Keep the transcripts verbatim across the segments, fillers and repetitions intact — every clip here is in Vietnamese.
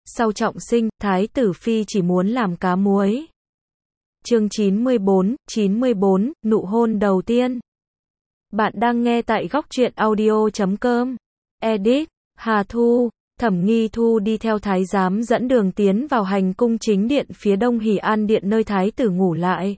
sau trọng sinh, Thái tử Phi chỉ muốn làm cá muối. Chương chín mươi bốn, chín mươi bốn, nụ hôn đầu tiên. Bạn đang nghe tại góc truyện audio chấm com. Edit, Hà Thu. Thẩm Nghi Thu đi theo thái giám dẫn đường tiến vào hành cung chính điện phía đông Hỉ An Điện nơi thái tử ngủ lại.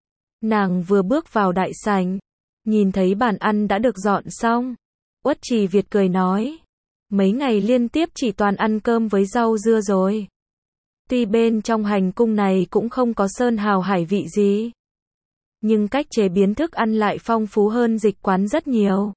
Nàng vừa bước vào đại sảnh, nhìn thấy bàn ăn đã được dọn xong. Uất Trì Việt cười nói, mấy ngày liên tiếp chỉ toàn ăn cơm với rau dưa rồi. Tuy bên trong hành cung này cũng không có sơn hào hải vị gì, nhưng cách chế biến thức ăn lại phong phú hơn dịch quán rất nhiều.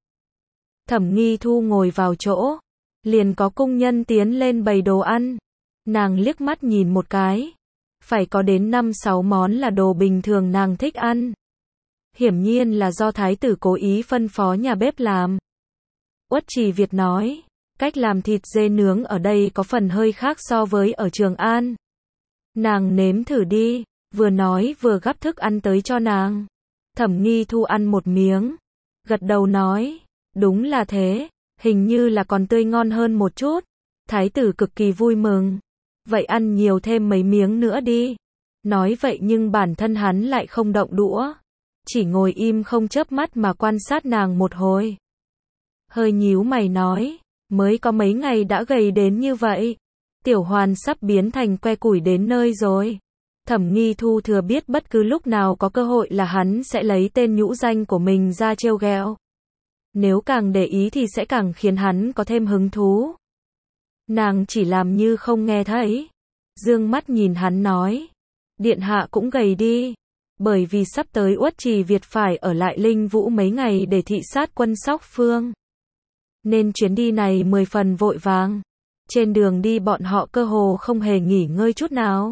Thẩm Nghi Thu ngồi vào chỗ, liền có cung nhân tiến lên bày đồ ăn. Nàng liếc mắt nhìn một cái, phải có đến năm sáu món là đồ bình thường nàng thích ăn. Hiển nhiên là do thái tử cố ý phân phó nhà bếp làm. Uất Trì Việt nói, cách làm thịt dê nướng ở đây có phần hơi khác so với ở Trường An. Nàng nếm thử đi, vừa nói vừa gắp thức ăn tới cho nàng. Thẩm Nghi Thu ăn một miếng, gật đầu nói, đúng là thế, hình như là còn tươi ngon hơn một chút. Thái tử cực kỳ vui mừng, vậy ăn nhiều thêm mấy miếng nữa đi. Nói vậy nhưng bản thân hắn lại không động đũa, chỉ ngồi im không chớp mắt mà quan sát nàng một hồi. Hơi nhíu mày nói, mới có mấy ngày đã gầy đến như vậy. Tiểu Hoàn sắp biến thành que củi đến nơi rồi. Thẩm Nghi Thu thừa biết bất cứ lúc nào có cơ hội là hắn sẽ lấy tên nhũ danh của mình ra trêu ghẹo. Nếu càng để ý thì sẽ càng khiến hắn có thêm hứng thú. Nàng chỉ làm như không nghe thấy, dương mắt nhìn hắn nói, điện hạ cũng gầy đi, bởi vì sắp tới Uất Trì Việt phải ở lại Linh Vũ mấy ngày để thị sát quân Sóc Phương, nên chuyến đi này mười phần vội vàng. Trên đường đi bọn họ cơ hồ không hề nghỉ ngơi chút nào.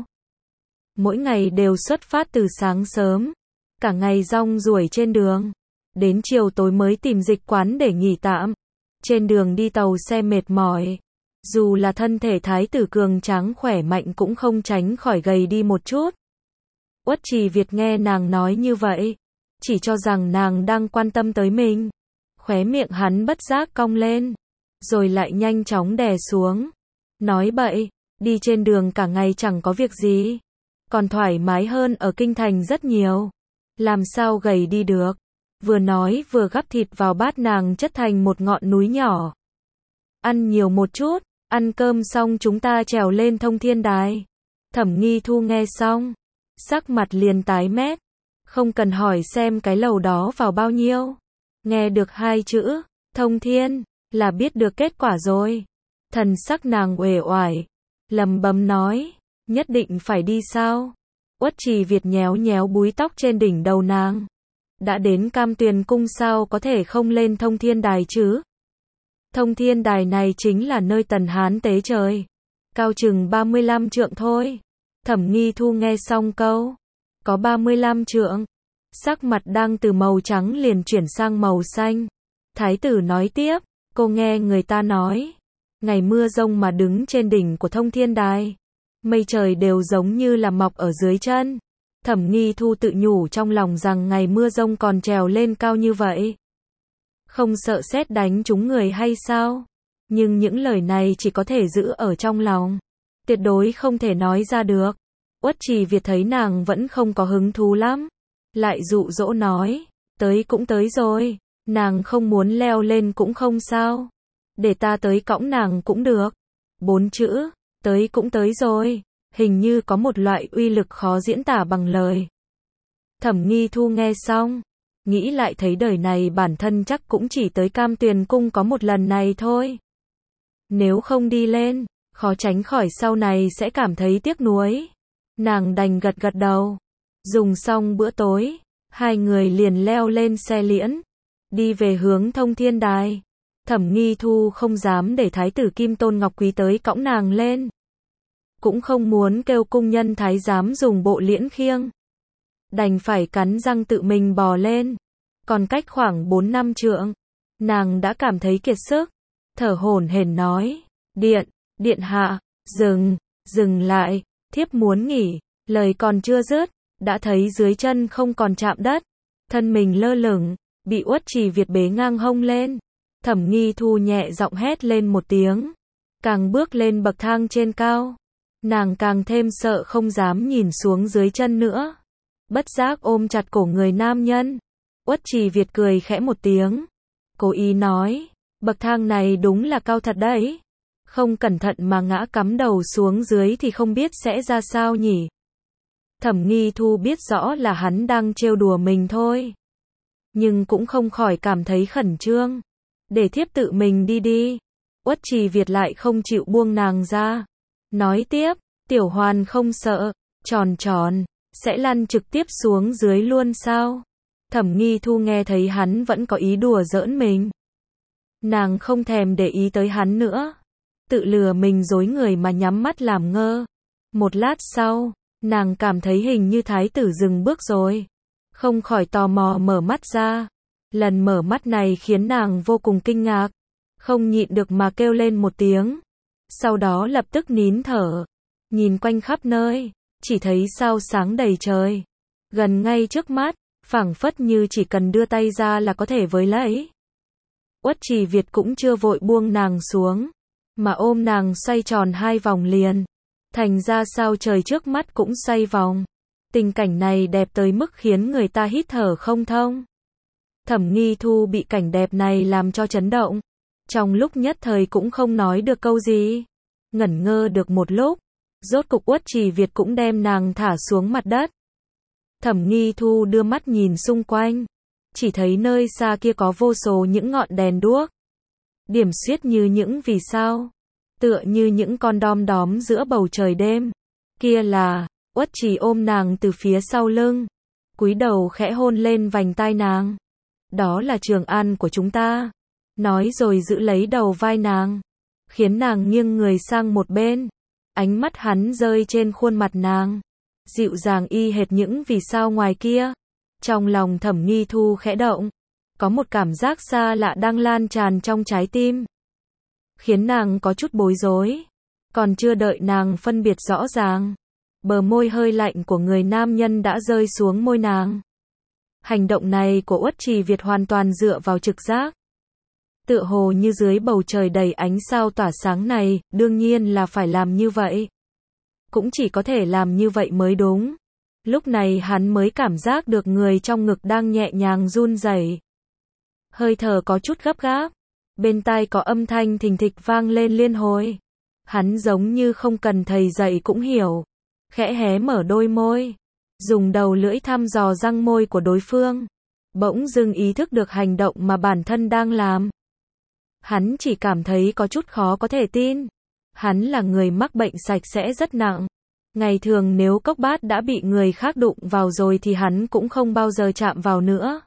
Mỗi ngày đều xuất phát từ sáng sớm, cả ngày rong ruổi trên đường, đến chiều tối mới tìm dịch quán để nghỉ tạm. Trên đường đi tàu xe mệt mỏi, dù là thân thể thái tử cường tráng khỏe mạnh cũng không tránh khỏi gầy đi một chút. Uất Trì Việt nghe nàng nói như vậy, chỉ cho rằng nàng đang quan tâm tới mình. Khóe miệng hắn bất giác cong lên, rồi lại nhanh chóng đè xuống. Nói bậy, đi trên đường cả ngày chẳng có việc gì, còn thoải mái hơn ở kinh thành rất nhiều. Làm sao gầy đi được? Vừa nói vừa gắp thịt vào bát nàng chất thành một ngọn núi nhỏ. Ăn nhiều một chút, ăn cơm xong chúng ta trèo lên Thông Thiên Đài. Thẩm Nghi Thu nghe xong, sắc mặt liền tái mét, không cần hỏi xem cái lầu đó vào bao nhiêu. Nghe được hai chữ, Thông Thiên, là biết được kết quả rồi. Thần sắc nàng uể oải, lầm bầm nói, nhất định phải đi sao? Uất Trì Việt nhéo nhéo búi tóc trên đỉnh đầu nàng. Đã đến Cam Tuyền Cung sao có thể không lên Thông Thiên Đài chứ? Thông Thiên Đài này chính là nơi Tần Hán tế trời, cao chừng ba mươi lăm trượng thôi. Thẩm Nghi Thu nghe xong câu, có ba mươi lăm trượng, sắc mặt đang từ màu trắng liền chuyển sang màu xanh. Thái tử nói tiếp, cô nghe người ta nói, ngày mưa rông mà đứng trên đỉnh của Thông Thiên Đài, mây trời đều giống như là mọc ở dưới chân. Thẩm Nghi Thu tự nhủ trong lòng rằng ngày mưa rông còn trèo lên cao như vậy, không sợ sét đánh trúng người hay sao? Nhưng những lời này chỉ có thể giữ ở trong lòng, tuyệt đối không thể nói ra được. Uất Trì Việt thấy nàng vẫn không có hứng thú lắm, lại dụ dỗ nói, tới cũng tới rồi, nàng không muốn leo lên cũng không sao, để ta tới cõng nàng cũng được. Bốn chữ, tới cũng tới rồi, hình như có một loại uy lực khó diễn tả bằng lời. Thẩm Nghi Thu nghe xong, nghĩ lại thấy đời này bản thân chắc cũng chỉ tới Cam Tuyền Cung có một lần này thôi. Nếu không đi lên, khó tránh khỏi sau này sẽ cảm thấy tiếc nuối. Nàng đành gật gật đầu. Dùng xong bữa tối, hai người liền leo lên xe liễn, đi về hướng Thông Thiên Đài. Thẩm Nghi Thu không dám để thái tử Kim Tôn Ngọc Quý tới cõng nàng lên, cũng không muốn kêu cung nhân thái giám dùng bộ liễn khiêng, đành phải cắn răng tự mình bò lên. Còn cách khoảng bốn năm trượng, nàng đã cảm thấy kiệt sức, thở hổn hển nói, điện, điện hạ, dừng, dừng lại, thiếp muốn nghỉ. Lời còn chưa dứt, đã thấy dưới chân không còn chạm đất, thân mình lơ lửng, bị Uất Trì Việt bế ngang hông lên. Thẩm Nghi Thu nhẹ giọng hét lên một tiếng, càng bước lên bậc thang trên cao. Nàng càng thêm sợ không dám nhìn xuống dưới chân nữa. Bất giác ôm chặt cổ người nam nhân. Uất Trì Việt cười khẽ một tiếng. Cố ý nói, bậc thang này đúng là cao thật đấy. Không cẩn thận mà ngã cắm đầu xuống dưới thì không biết sẽ ra sao nhỉ. Thẩm Nghi Thu biết rõ là hắn đang trêu đùa mình thôi. Nhưng cũng không khỏi cảm thấy khẩn trương. Để thiếp tự mình đi đi. Uất Trì Việt lại không chịu buông nàng ra. Nói tiếp, Tiểu Hoàn không sợ, tròn tròn, sẽ lăn trực tiếp xuống dưới luôn sao? Thẩm Nghi Thu nghe thấy hắn vẫn có ý đùa giỡn mình. Nàng không thèm để ý tới hắn nữa. Tự lừa mình dối người mà nhắm mắt làm ngơ. Một lát sau, nàng cảm thấy hình như thái tử dừng bước rồi. Không khỏi tò mò mở mắt ra. Lần mở mắt này khiến nàng vô cùng kinh ngạc. Không nhịn được mà kêu lên một tiếng. Sau đó lập tức nín thở. Nhìn quanh khắp nơi. Chỉ thấy sao sáng đầy trời. Gần ngay trước mắt. Phảng phất như chỉ cần đưa tay ra là có thể với lấy. Uất Trì Việt cũng chưa vội buông nàng xuống. Mà ôm nàng xoay tròn hai vòng liền. Thành ra sao trời trước mắt cũng xoay vòng. Tình cảnh này đẹp tới mức khiến người ta hít thở không thông. Thẩm Nghi Thu bị cảnh đẹp này làm cho chấn động. Trong lúc nhất thời cũng không nói được câu gì. Ngẩn ngơ được một lúc. Rốt cục Uất Trì Việt cũng đem nàng thả xuống mặt đất. Thẩm Nghi Thu đưa mắt nhìn xung quanh. Chỉ thấy nơi xa kia có vô số những ngọn đèn đuốc. Điểm xuyết như những vì sao. Tựa như những con đom đóm giữa bầu trời đêm. Kia là, Uất Trì ôm nàng từ phía sau lưng. Cúi đầu khẽ hôn lên vành tai nàng. Đó là Trường An của chúng ta. Nói rồi giữ lấy đầu vai nàng. Khiến nàng nghiêng người sang một bên. Ánh mắt hắn rơi trên khuôn mặt nàng. Dịu dàng y hệt những vì sao ngoài kia. Trong lòng Thẩm Nghi Thu khẽ động. Có một cảm giác xa lạ đang lan tràn trong trái tim. Khiến nàng có chút bối rối. Còn chưa đợi nàng phân biệt rõ ràng. Bờ môi hơi lạnh của người nam nhân đã rơi xuống môi nàng. Hành động này của Uất Trì Việt hoàn toàn dựa vào trực giác. Tựa hồ như dưới bầu trời đầy ánh sao tỏa sáng này, đương nhiên là phải làm như vậy. Cũng chỉ có thể làm như vậy mới đúng. Lúc này hắn mới cảm giác được người trong ngực đang nhẹ nhàng run rẩy. Hơi thở có chút gấp gáp. Bên tai có âm thanh thình thịch vang lên liên hồi. Hắn giống như không cần thầy dạy cũng hiểu. Khẽ hé mở đôi môi. Dùng đầu lưỡi thăm dò răng môi của đối phương. Bỗng dưng ý thức được hành động mà bản thân đang làm. Hắn chỉ cảm thấy có chút khó có thể tin. Hắn là người mắc bệnh sạch sẽ rất nặng. Ngày thường nếu cốc bát đã bị người khác đụng vào rồi thì hắn cũng không bao giờ chạm vào nữa.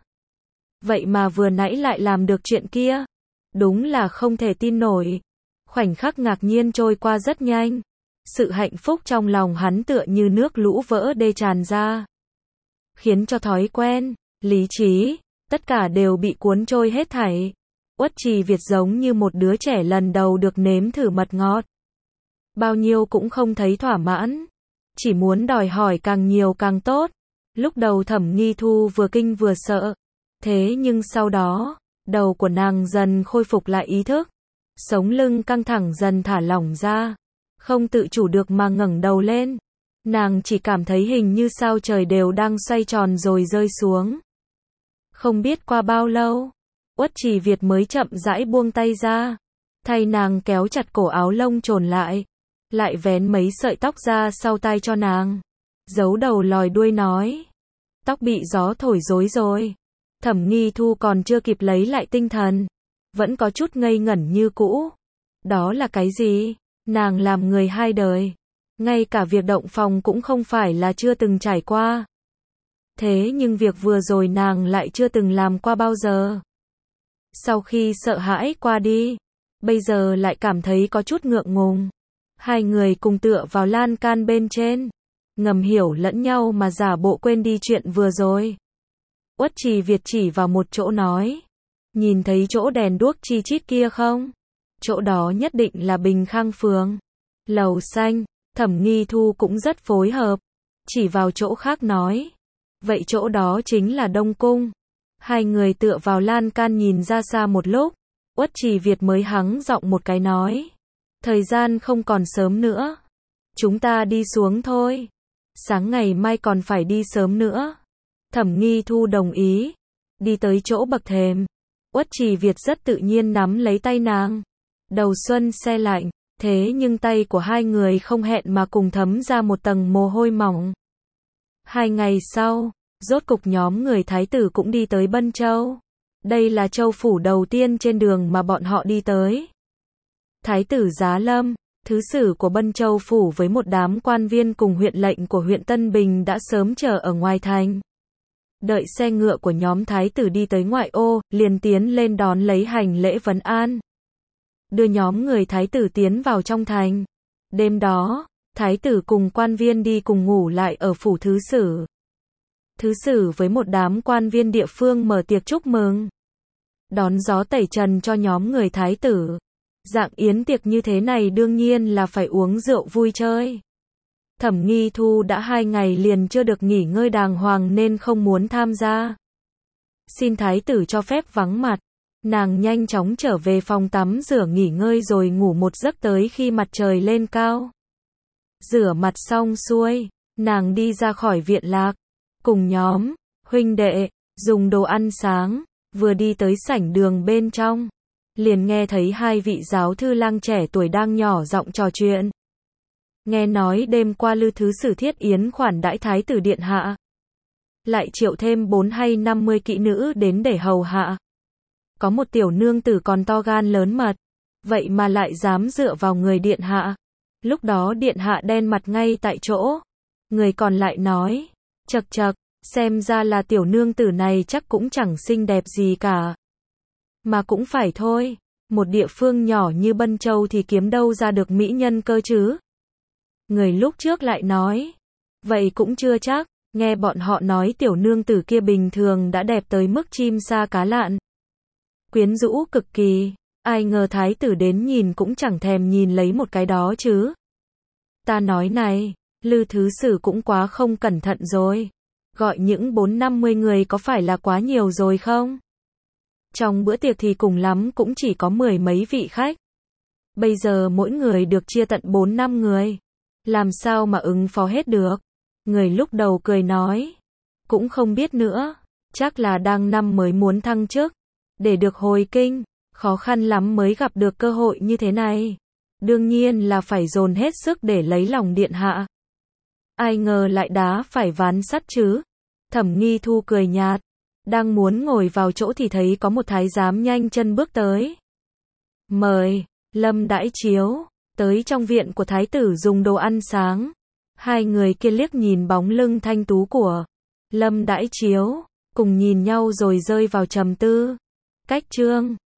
Vậy mà vừa nãy lại làm được chuyện kia. Đúng là không thể tin nổi. Khoảnh khắc ngạc nhiên trôi qua rất nhanh. Sự hạnh phúc trong lòng hắn tựa như nước lũ vỡ đê tràn ra. Khiến cho thói quen, lý trí, tất cả đều bị cuốn trôi hết thảy. Uất Trì Việt giống như một đứa trẻ lần đầu được nếm thử mật ngọt. Bao nhiêu cũng không thấy thỏa mãn. Chỉ muốn đòi hỏi càng nhiều càng tốt. Lúc đầu Thẩm Nghi Thu vừa kinh vừa sợ. Thế nhưng sau đó, đầu của nàng dần khôi phục lại ý thức. Sống lưng căng thẳng dần thả lỏng ra. Không tự chủ được mà ngẩng đầu lên. Nàng chỉ cảm thấy hình như sao trời đều đang xoay tròn rồi rơi xuống. Không biết qua bao lâu, Uất Trì Việt mới chậm rãi buông tay ra. Thay nàng kéo chặt cổ áo lông trồn lại. Lại vén mấy sợi tóc ra sau tai cho nàng. Giấu đầu lòi đuôi nói. Tóc bị gió thổi rối rồi. Thẩm Nghi Thu còn chưa kịp lấy lại tinh thần. Vẫn có chút ngây ngẩn như cũ. Đó là cái gì? Nàng làm người hai đời. Ngay cả việc động phòng cũng không phải là chưa từng trải qua. Thế nhưng việc vừa rồi nàng lại chưa từng làm qua bao giờ. Sau khi sợ hãi qua đi, bây giờ lại cảm thấy có chút ngượng ngùng. Hai người cùng tựa vào lan can bên trên. Ngầm hiểu lẫn nhau mà giả bộ quên đi chuyện vừa rồi. Uất Trì Việt chỉ vào một chỗ nói. Nhìn thấy chỗ đèn đuốc chi chít kia không? Chỗ đó nhất định là Bình Khang Phường. Lầu xanh. Thẩm Nghi Thu cũng rất phối hợp. Chỉ vào chỗ khác nói. Vậy chỗ đó chính là Đông Cung. Hai người tựa vào lan can nhìn ra xa một lúc. Uất Trì Việt mới hắng giọng một cái nói. Thời gian không còn sớm nữa. Chúng ta đi xuống thôi. Sáng ngày mai còn phải đi sớm nữa. Thẩm Nghi Thu đồng ý. Đi tới chỗ bậc thềm. Uất Trì Việt rất tự nhiên nắm lấy tay nàng. Đầu xuân se lạnh, thế nhưng tay của hai người không hẹn mà cùng thấm ra một tầng mồ hôi mỏng. Hai ngày sau, rốt cục nhóm người thái tử cũng đi tới Bân Châu. Đây là châu phủ đầu tiên trên đường mà bọn họ đi tới. Thái tử Giá Lâm, thứ sử của Bân Châu phủ với một đám quan viên cùng huyện lệnh của huyện Tân Bình đã sớm chờ ở ngoài thành. Đợi xe ngựa của nhóm thái tử đi tới ngoại ô, liền tiến lên đón lấy hành lễ vấn an. Đưa nhóm người thái tử tiến vào trong thành. Đêm đó, thái tử cùng quan viên đi cùng ngủ lại ở phủ thứ sử. Thứ sử với một đám quan viên địa phương mở tiệc chúc mừng. Đón gió tẩy trần cho nhóm người thái tử. Dạng yến tiệc như thế này đương nhiên là phải uống rượu vui chơi. Thẩm Nghi Thu đã hai ngày liền chưa được nghỉ ngơi đàng hoàng nên không muốn tham gia. Xin thái tử cho phép vắng mặt. Nàng nhanh chóng trở về phòng tắm rửa nghỉ ngơi rồi ngủ một giấc tới khi mặt trời lên cao. Rửa mặt xong xuôi, nàng đi ra khỏi viện lạc. Cùng nhóm, huynh đệ, dùng đồ ăn sáng, vừa đi tới sảnh đường bên trong. Liền nghe thấy hai vị giáo thư lang trẻ tuổi đang nhỏ giọng trò chuyện. Nghe nói đêm qua Lư thứ sử thiết yến khoản đãi thái tử điện hạ. Lại triệu thêm bốn hay năm mươi kỵ nữ đến để hầu hạ. Có một tiểu nương tử còn to gan lớn mật. Vậy mà lại dám dựa vào người điện hạ. Lúc đó điện hạ đen mặt ngay tại chỗ. Người còn lại nói. Chậc chậc, xem ra là tiểu nương tử này chắc cũng chẳng xinh đẹp gì cả. Mà cũng phải thôi. Một địa phương nhỏ như Bân Châu thì kiếm đâu ra được mỹ nhân cơ chứ. Người lúc trước lại nói. Vậy cũng chưa chắc. Nghe bọn họ nói tiểu nương tử kia bình thường đã đẹp tới mức chim sa cá lặn. Quyến rũ cực kỳ. Ai ngờ thái tử đến nhìn cũng chẳng thèm nhìn lấy một cái đó chứ. Ta nói này, Lư thứ sử cũng quá không cẩn thận rồi. Gọi những bốn năm mươi người có phải là quá nhiều rồi không? Trong bữa tiệc thì cùng lắm cũng chỉ có mười mấy vị khách. Bây giờ mỗi người được chia tận bốn năm người. Làm sao mà ứng phó hết được? Người lúc đầu cười nói. Cũng không biết nữa. Chắc là đang năm mới muốn thăng chức. Để được hồi kinh. Khó khăn lắm mới gặp được cơ hội như thế này. Đương nhiên là phải dồn hết sức để lấy lòng điện hạ. Ai ngờ lại đá phải ván sắt chứ. Thẩm Nghi Thu cười nhạt. Đang muốn ngồi vào chỗ thì thấy có một thái giám nhanh chân bước tới. Mời, Lâm đãi chiếu, tới trong viện của thái tử dùng đồ ăn sáng. Hai người kia liếc nhìn bóng lưng thanh tú của Lâm đãi chiếu, cùng nhìn nhau rồi rơi vào trầm tư. Cách chương